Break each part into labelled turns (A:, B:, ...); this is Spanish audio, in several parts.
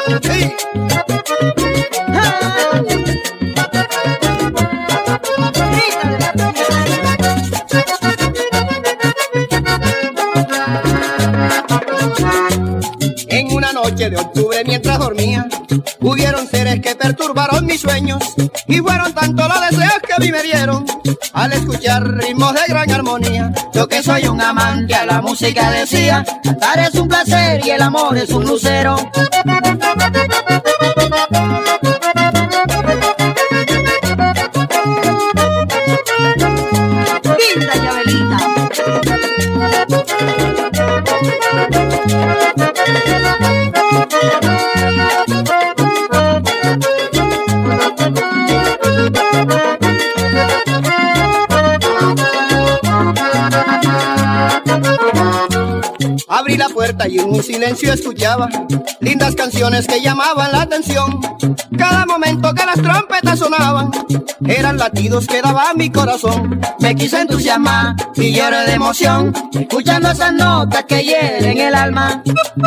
A: Sí. En una noche de octubre mientras dormía, hubieron seres que perturbaron mis sueños, y fueron tantos los deseos que a mí me dieron al escuchar ritmos de gran armonía. Yo que soy un amante a la música decía, cantar es un placer y el amor es un lucero.
B: Quinta Chabelita.
A: Abrí la puerta y en un silencio escuchaba lindas canciones que llamaban la atención. Cada momento que las trompetas sonaban eran latidos que daba mi corazón. Me quise entusiasmar y lloré de emoción escuchando esas notas que hieren el alma.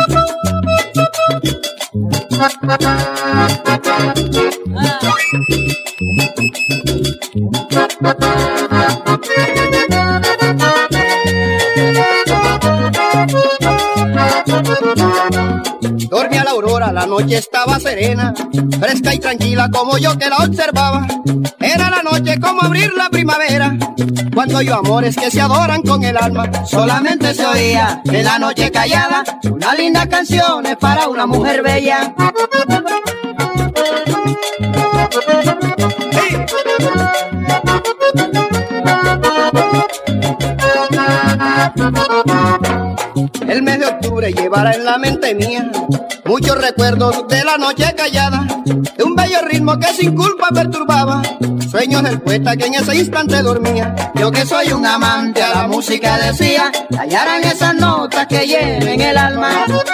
A: Dormí a la aurora, la noche estaba serena, fresca y tranquila como yo que la observaba. Era la noche como abrir la primavera, cuando hay amores que se adoran con el alma. Solamente se oía en la noche callada unas lindas canciones para una mujer bella. ¡Hey! El mes de octubre llevará en la mente mía muchos recuerdos de la noche callada, de un bello ritmo que sin culpa perturbaba sueños del poeta que en ese instante dormía. Yo que soy un amante a la música decía, callaran esas notas que hieren el alma.